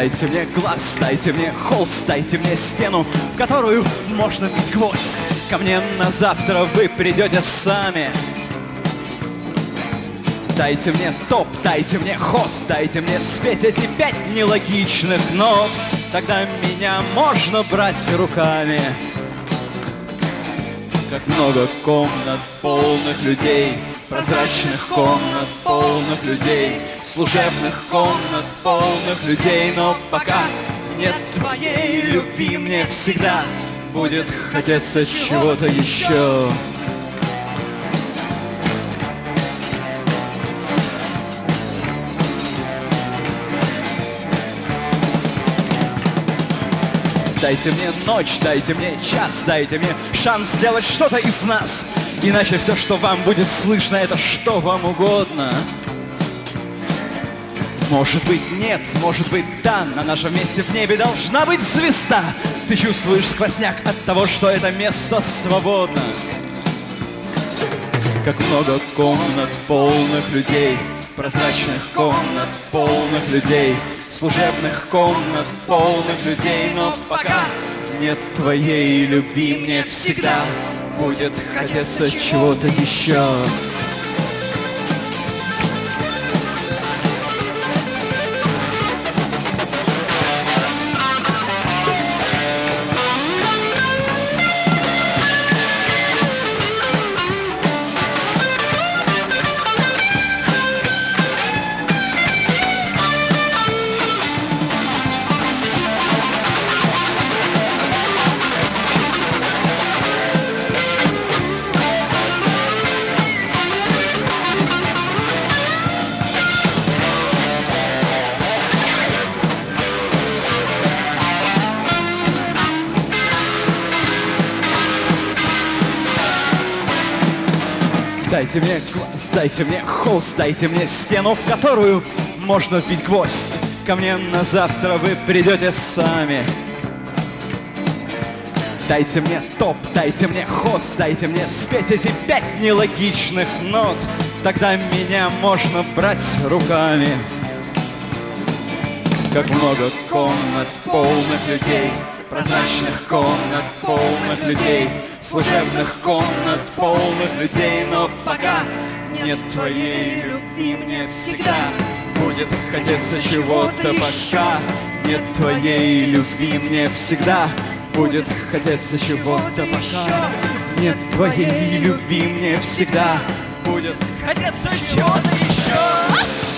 Дайте мне глаз, дайте мне холст, дайте мне стену, в которую можно бить гвоздь. Ко мне на завтра вы придете сами. Дайте мне топ, дайте мне ход, дайте мне спеть эти 5 нелогичных нот. Тогда меня можно брать руками. Как много комнат полных людей, прозрачных комнат полных людей, служебных комнат полных людей. Но пока нет твоей любви, мне всегда будет хотеться чего-то еще. Дайте мне ночь, дайте мне час, дайте мне шанс сделать что-то из нас. Иначе все, что вам будет слышно, это что вам угодно. Может быть, нет, может быть, да. На нашем месте в небе должна быть звезда. Ты чувствуешь сквозняк от того, что это место свободно. Как много комнат полных людей, прозрачных комнат полных людей, служебных комнат полных людей. Но пока нет твоей любви, мне всегда будет хотеться чего-то еще. Дайте мне глаз, дайте мне холст, дайте мне стену, в которую можно вбить гвоздь. Ко мне на завтра вы придете сами. Дайте мне топ, дайте мне ход, дайте мне спеть эти 5 нелогичных нот. Тогда меня можно брать руками. Как много комнат полных людей, прозрачных комнат полных людей, служебных комнат полных людей. Но пока нет твоей любви, мне всегда будет хотеться чего-то. Пока нет твоей любви, мне всегда будет хотеться чего-то. Пока нет твоей любви, мне всегда будет хотеться чего-то еще.